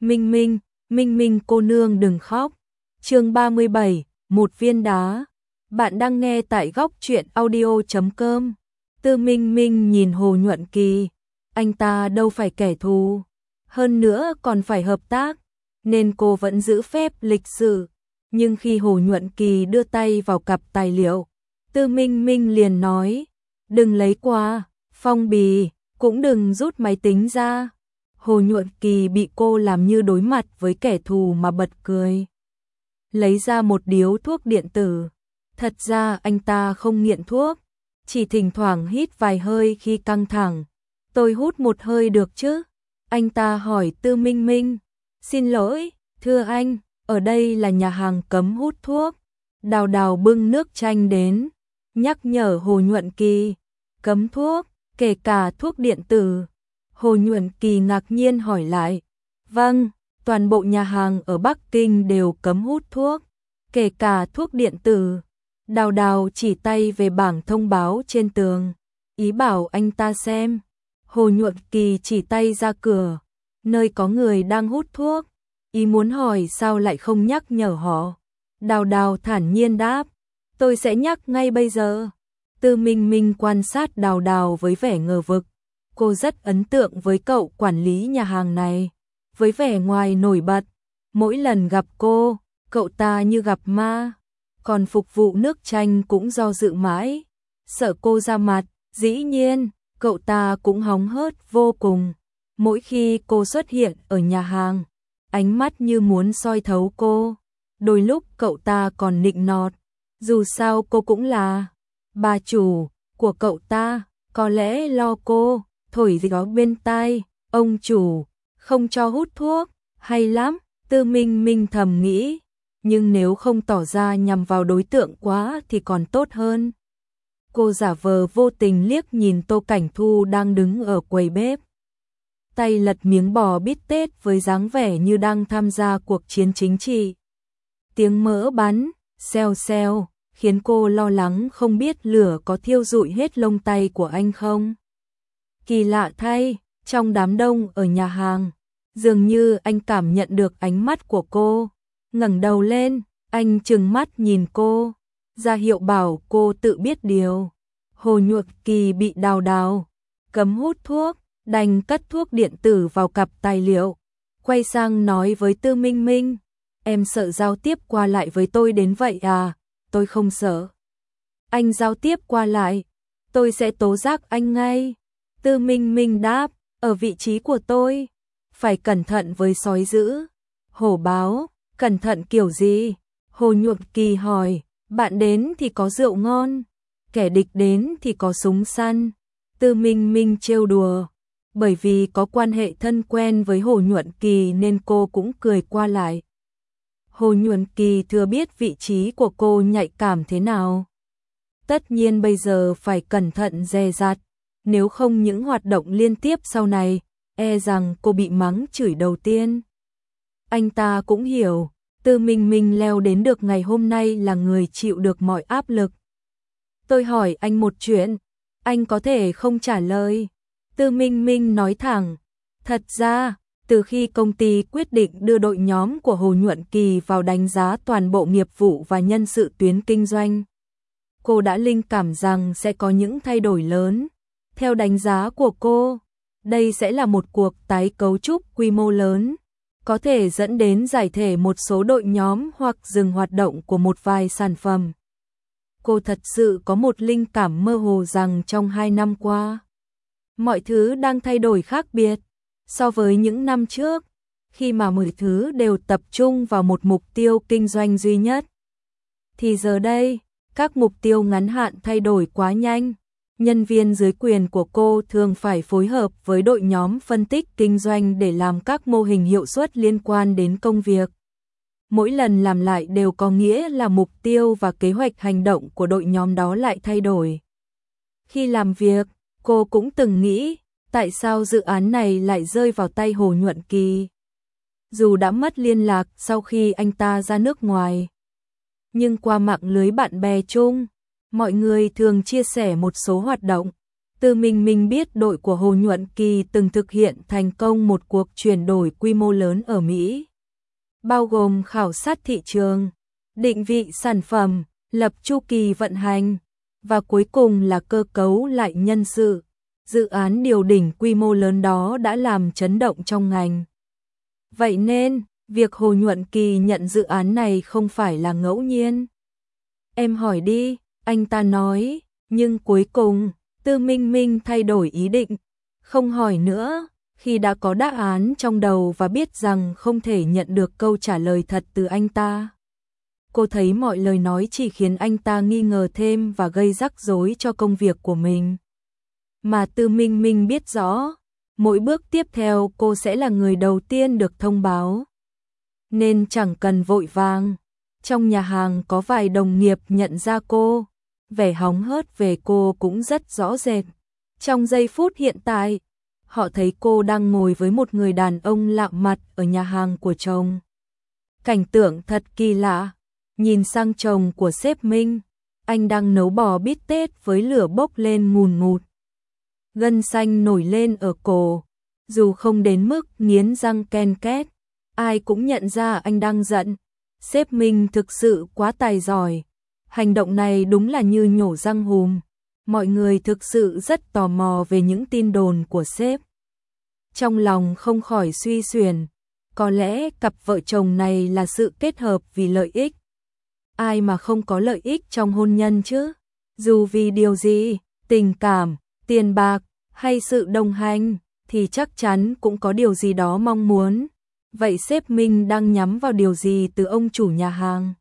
Minh Minh, Minh Minh cô nương đừng khóc. Chương 37, một viên đá. Bạn đang nghe tại góc truyện audio.com. Tư Minh Minh nhìn Hồ Nhuận Kỳ, anh ta đâu phải kẻ thù, hơn nữa còn phải hợp tác, nên cô vẫn giữ phép lịch sự. Nhưng khi Hồ Nhuận Kỳ đưa tay vào cặp tài liệu, Tư Minh Minh liền nói, đừng lấy qua, phong bì, cũng đừng rút máy tính ra. Hồ Nhuận Kỳ bị cô làm như đối mặt với kẻ thù mà bật cười. Lấy ra một điếu thuốc điện tử. Thật ra anh ta không nghiện thuốc, chỉ thỉnh thoảng hít vài hơi khi căng thẳng. Tôi hút một hơi được chứ? Anh ta hỏi Tư Minh Minh. Xin lỗi, thưa anh, ở đây là nhà hàng cấm hút thuốc. Đào Đào bưng nước chanh đến, nhắc nhở Hồ Nhuận Kỳ. Cấm thuốc, kể cả thuốc điện tử. Hồ Nhuận Kỳ ngạc nhiên hỏi lại. Vâng, toàn bộ nhà hàng ở Bắc Kinh đều cấm hút thuốc, kể cả thuốc điện tử. Đào Đào chỉ tay về bảng thông báo trên tường, ý bảo anh ta xem. Hồ Nhuận Kỳ chỉ tay ra cửa, nơi có người đang hút thuốc, ý muốn hỏi sao lại không nhắc nhở họ. Đào Đào thản nhiên đáp, tôi sẽ nhắc ngay bây giờ. Tư Minh Minh quan sát Đào Đào với vẻ ngờ vực. Cô rất ấn tượng với cậu quản lý nhà hàng này, với vẻ ngoài nổi bật. Mỗi lần gặp cô, cậu ta như gặp ma. Còn phục vụ nước chanh cũng do dự mãi, sợ cô ra mặt. Dĩ nhiên, cậu ta cũng hóng hớt vô cùng. Mỗi khi cô xuất hiện ở nhà hàng, ánh mắt như muốn soi thấu cô. Đôi lúc cậu ta còn nịnh nọt, dù sao cô cũng là bà chủ của cậu ta, có lẽ lo cô thổi gì đó bên tai. Ông chủ không cho hút thuốc, hay lắm, Tư Minh Minh thầm nghĩ. Nhưng nếu không tỏ ra nhằm vào đối tượng quá thì còn tốt hơn. Cô giả vờ vô tình liếc nhìn Tô Cảnh Thu đang đứng ở quầy bếp, tay lật miếng bò bít tết với dáng vẻ như đang tham gia cuộc chiến chính trị. Tiếng mỡ bắn, xèo xèo, khiến cô lo lắng không biết lửa có thiêu rụi hết lông tay của anh không. Kỳ lạ thay, trong đám đông ở nhà hàng, dường như anh cảm nhận được ánh mắt của cô. Ngẩng đầu lên, anh trừng mắt nhìn cô, ra hiệu bảo cô tự biết điều. Hồ Nhuận Kỳ bị Đào Đào cấm hút thuốc, đành cất thuốc điện tử vào cặp tài liệu, quay sang nói với Tư Minh Minh, em sợ giao tiếp qua lại với tôi đến vậy à? Tôi không sợ. Anh giao tiếp qua lại, tôi sẽ tố giác anh ngay. Tư Minh Minh đáp, ở vị trí của tôi, phải cẩn thận với sói dữ, hổ báo. Cẩn thận kiểu gì? Hồ Nhuận Kỳ hỏi. Bạn đến thì có rượu ngon, kẻ địch đến thì có súng săn. Tư Minh Minh trêu đùa. Bởi vì có quan hệ thân quen với Hồ Nhuận Kỳ nên cô cũng cười qua lại. Hồ Nhuận Kỳ thừa biết vị trí của cô nhạy cảm thế nào. Tất nhiên bây giờ phải cẩn thận dè dặt, nếu không những hoạt động liên tiếp sau này, e rằng cô bị mắng chửi đầu tiên. Anh ta cũng hiểu, Tư Minh Minh leo đến được ngày hôm nay là người chịu được mọi áp lực. Tôi hỏi anh một chuyện, anh có thể không trả lời. Tư Minh Minh nói thẳng, thật ra, từ khi công ty quyết định đưa đội nhóm của Hồ Nhuận Kỳ vào đánh giá toàn bộ nghiệp vụ và nhân sự tuyến kinh doanh, cô đã linh cảm rằng sẽ có những thay đổi lớn. Theo đánh giá của cô, đây sẽ là một cuộc tái cấu trúc quy mô lớn, có thể dẫn đến giải thể một số đội nhóm hoặc dừng hoạt động của một vài sản phẩm. Cô thật sự có một linh cảm mơ hồ rằng trong 2 năm qua, mọi thứ đang thay đổi khác biệt so với những năm trước, khi mà mọi thứ đều tập trung vào một mục tiêu kinh doanh duy nhất. Thì giờ đây, các mục tiêu ngắn hạn thay đổi quá nhanh. Nhân viên dưới quyền của cô thường phải phối hợp với đội nhóm phân tích kinh doanh để làm các mô hình hiệu suất liên quan đến công việc. Mỗi lần làm lại đều có nghĩa là mục tiêu và kế hoạch hành động của đội nhóm đó lại thay đổi. Khi làm việc, cô cũng từng nghĩ, tại sao dự án này lại rơi vào tay Hồ Nhuận Kỳ? Dù đã mất liên lạc sau khi anh ta ra nước ngoài, nhưng qua mạng lưới bạn bè chung, mọi người thường chia sẻ một số hoạt động, Tư Minh Minh biết đội của Hồ Nhuận Kỳ từng thực hiện thành công một cuộc chuyển đổi quy mô lớn ở Mỹ, bao gồm khảo sát thị trường, định vị sản phẩm, lập chu kỳ vận hành, và cuối cùng là cơ cấu lại nhân sự. Dự án điều đỉnh quy mô lớn đó đã làm chấn động trong ngành. Vậy nên, việc Hồ Nhuận Kỳ nhận dự án này không phải là ngẫu nhiên. Em hỏi đi, anh ta nói, nhưng cuối cùng, Tư Minh Minh thay đổi ý định, không hỏi nữa, khi đã có đáp án trong đầu và biết rằng không thể nhận được câu trả lời thật từ anh ta. Cô thấy mọi lời nói chỉ khiến anh ta nghi ngờ thêm và gây rắc rối cho công việc của mình. Mà Tư Minh Minh biết rõ, mỗi bước tiếp theo cô sẽ là người đầu tiên được thông báo. Nên chẳng cần vội vàng. Trong nhà hàng có vài đồng nghiệp nhận ra cô, vẻ hóng hớt về cô cũng rất rõ rệt. Trong giây phút hiện tại, họ thấy cô đang ngồi với một người đàn ông lạ mặt ở nhà hàng của chồng. Cảnh tượng thật kỳ lạ, nhìn sang chồng của sếp Minh, anh đang nấu bò bít tết với lửa bốc lên ngùn ngụt. Gân xanh nổi lên ở cổ, dù không đến mức nghiến răng ken két, ai cũng nhận ra anh đang giận. Sếp Minh thực sự quá tài giỏi, hành động này đúng là như nhổ răng hùm. Mọi người thực sự rất tò mò về những tin đồn của sếp. Trong lòng không khỏi suy xuyển, có lẽ cặp vợ chồng này là sự kết hợp vì lợi ích. Ai mà không có lợi ích trong hôn nhân chứ? Dù vì điều gì, tình cảm, tiền bạc hay sự đồng hành, thì chắc chắn cũng có điều gì đó mong muốn. Vậy sếp Minh đang nhắm vào điều gì từ ông chủ nhà hàng?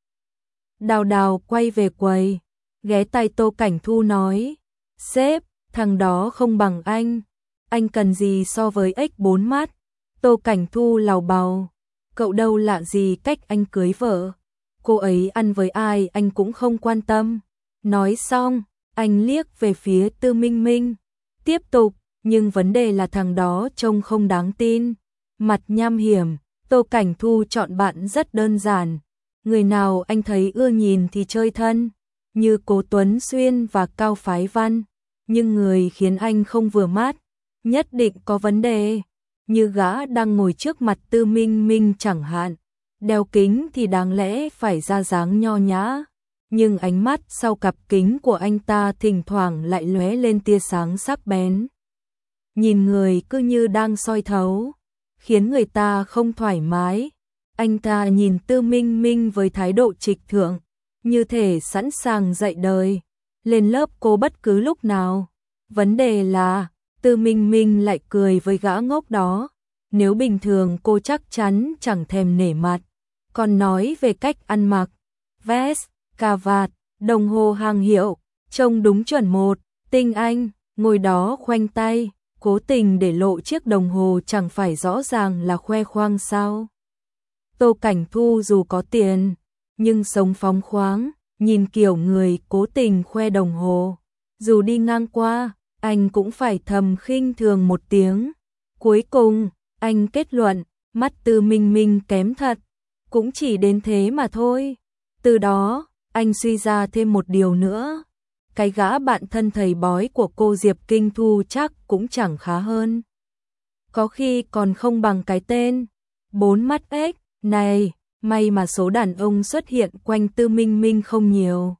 Đào Đào quay về quầy, ghé tai Tô Cảnh Thu nói, sếp, thằng đó không bằng anh cần gì so với ếch bốn mắt? Tô Cảnh Thu lào bào, cậu đâu lạ gì cách anh cưới vợ, cô ấy ăn với ai anh cũng không quan tâm. Nói xong, anh liếc về phía Tư Minh Minh, tiếp tục, nhưng vấn đề là thằng đó trông không đáng tin, mặt nham hiểm. Tô Cảnh Thu chọn bạn rất đơn giản, người nào anh thấy ưa nhìn thì chơi thân, như Cố Tuấn Xuyên và Cao Phái Văn, nhưng người khiến anh không vừa mắt, nhất định có vấn đề, như gã đang ngồi trước mặt Tư Minh Minh chẳng hạn, đeo kính thì đáng lẽ phải ra dáng nho nhã, nhưng ánh mắt sau cặp kính của anh ta thỉnh thoảng lại lóe lên tia sáng sắc bén. Nhìn người cứ như đang soi thấu, khiến người ta không thoải mái. Anh ta nhìn Tư Minh Minh với thái độ trịch thượng, như thể sẵn sàng dạy đời, lên lớp cô bất cứ lúc nào. Vấn đề là, Tư Minh Minh lại cười với gã ngốc đó. Nếu bình thường cô chắc chắn chẳng thèm nể mặt, còn nói về cách ăn mặc, vest, cà vạt, đồng hồ hàng hiệu, trông đúng chuẩn một, tinh anh, ngồi đó khoanh tay, cố tình để lộ chiếc đồng hồ chẳng phải rõ ràng là khoe khoang sao. Tô Cảnh Thu dù có tiền, nhưng sống phóng khoáng, nhìn kiểu người cố tình khoe đồng hồ, dù đi ngang qua, anh cũng phải thầm khinh thường một tiếng. Cuối cùng, anh kết luận, mắt Tư Minh Minh kém thật, cũng chỉ đến thế mà thôi. Từ đó, anh suy ra thêm một điều nữa, cái gã bạn thân thầy bói của cô Diệp Kinh Thu chắc cũng chẳng khá hơn. Có khi còn không bằng cái tên bốn mắt ếch này, may mà số đàn ông xuất hiện quanh Tư Minh Minh không nhiều.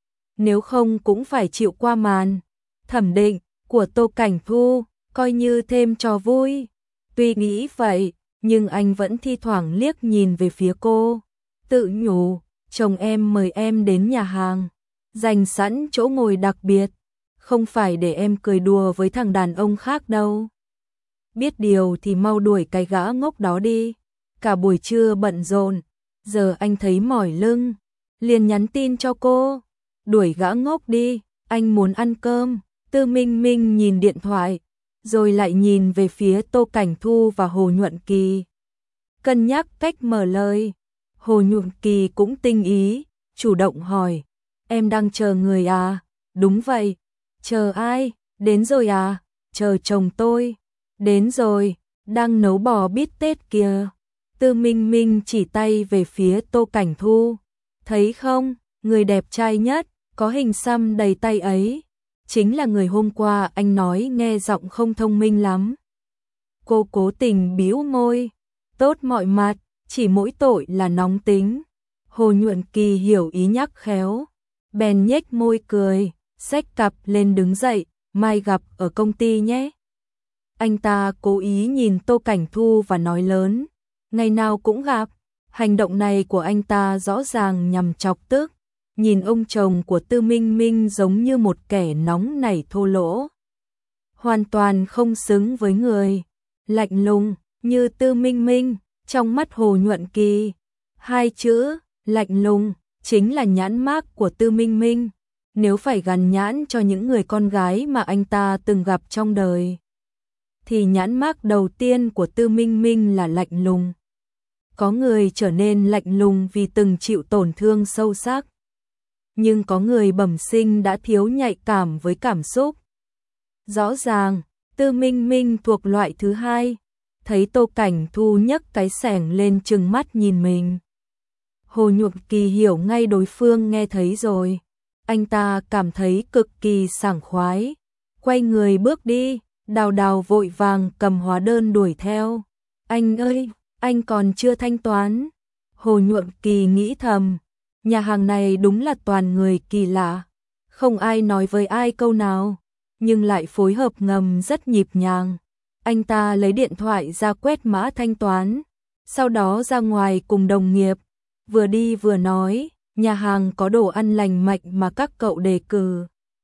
Nếu không cũng phải chịu qua màn thẩm định của Tô Cảnh Thu, coi như thêm trò vui. Tuy nghĩ vậy, nhưng anh vẫn thi thoảng liếc nhìn về phía cô, tự nhủ, chồng em mời em đến nhà hàng, dành sẵn chỗ ngồi đặc biệt, không phải để em cười đùa với thằng đàn ông khác đâu. Biết điều thì mau đuổi cái gã ngốc đó đi. Cả buổi trưa bận rộn, giờ anh thấy mỏi lưng, liền nhắn tin cho cô, đuổi gã ngốc đi, anh muốn ăn cơm. Tư Minh Minh nhìn điện thoại, rồi lại nhìn về phía Tô Cảnh Thu và Hồ Nhuận Kỳ. Cân nhắc cách mở lời, Hồ Nhuận Kỳ cũng tinh ý, chủ động hỏi, em đang chờ người à? Đúng vậy. Chờ ai? Đến rồi à? Chờ chồng tôi. Đến rồi, đang nấu bò bít tết kìa. Tư Minh Minh chỉ tay về phía Tô Cảnh Thu. Thấy không, người đẹp trai nhất, có hình xăm đầy tay ấy. chính là người hôm qua anh nói nghe giọng không thông minh lắm. Cô cố tình bĩu môi, tốt mọi mặt, chỉ mỗi tội là nóng tính. Hồ Nhuận Kỳ hiểu ý nhắc khéo, bèn nhếch môi cười, xách cặp lên đứng dậy, mai gặp ở công ty nhé. Anh ta cố ý nhìn Tô Cảnh Thu và nói lớn, ngày nào cũng gặp. Hành động này của anh ta rõ ràng nhằm chọc tức, nhìn ông chồng của Tư Minh Minh giống như một kẻ nóng nảy thô lỗ. Hoàn toàn không xứng với người lạnh lùng như Tư Minh Minh. Trong mắt Hồ Nhuận Kỳ, hai chữ lạnh lùng chính là nhãn mác của Tư Minh Minh. Nếu phải gắn nhãn cho những người con gái mà anh ta từng gặp trong đời, thì nhãn mác đầu tiên của Tư Minh Minh là lạnh lùng. Có người trở nên lạnh lùng vì từng chịu tổn thương sâu sắc, nhưng có người bẩm sinh đã thiếu nhạy cảm với cảm xúc. Rõ ràng, Tư Minh Minh thuộc loại thứ hai. Thấy Tô Cảnh Thu nhấc cái xẻng lên trừng mắt nhìn mình, Hồ Nhuận Kỳ hiểu ngay đối phương nghe thấy rồi. Anh ta cảm thấy cực kỳ sảng khoái, quay người bước đi. Đào Đào vội vàng cầm hóa đơn đuổi theo. Anh ơi, anh còn chưa thanh toán. Hồ Nhuận Kỳ nghĩ thầm, nhà hàng này đúng là toàn người kỳ lạ, không ai nói với ai câu nào, nhưng lại phối hợp ngầm rất nhịp nhàng. Anh ta lấy điện thoại ra quét mã thanh toán, sau đó ra ngoài cùng đồng nghiệp, vừa đi vừa nói, nhà hàng có đồ ăn lành mạnh mà các cậu đề cử.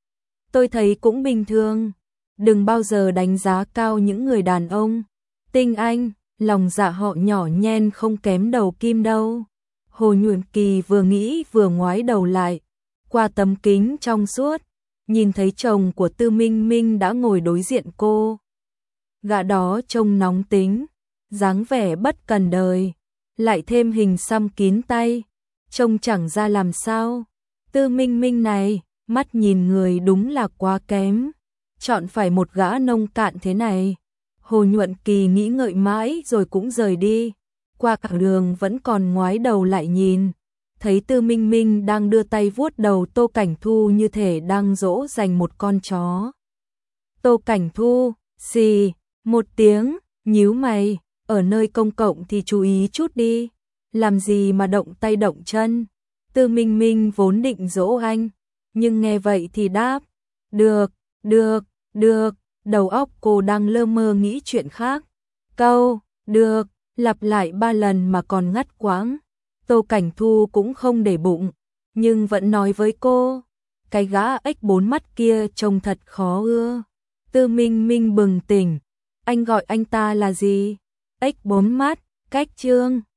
Tôi thấy cũng bình thường, đừng bao giờ đánh giá cao những người đàn ông tinh anh, lòng dạ họ nhỏ nhen không kém đầu kim đâu. Hồ Nhuận Kỳ vừa nghĩ vừa ngoái đầu lại, qua tấm kính trong suốt, nhìn thấy chồng của Tư Minh Minh đã ngồi đối diện cô. Gã đó trông nóng tính, dáng vẻ bất cần đời, lại thêm hình xăm kín tay, trông chẳng ra làm sao. Tư Minh Minh này, mắt nhìn người đúng là quá kém, chọn phải một gã nông cạn thế này. Hồ Nhuận Kỳ nghĩ ngợi mãi rồi cũng rời đi, qua cả đường vẫn còn ngoái đầu lại nhìn, thấy Tư Minh Minh đang đưa tay vuốt đầu Tô Cảnh Thu như thể đang dỗ dành một con chó. Tô Cảnh Thu, xì một tiếng, nhíu mày, ở nơi công cộng thì chú ý chút đi, làm gì mà động tay động chân. Tư Minh Minh vốn định dỗ anh, nhưng nghe vậy thì đáp, được, được, được. Đầu óc cô đang lơ mơ nghĩ chuyện khác. Câu, được, lặp lại 3 lần mà còn ngắt quãng. Tô Cảnh Thu cũng không để bụng, nhưng vẫn nói với cô, cái gã ếch 4 mắt kia trông thật khó ưa. Tư Minh Minh bừng tỉnh, anh gọi anh ta là gì? Ếch 4 mắt, cách chương.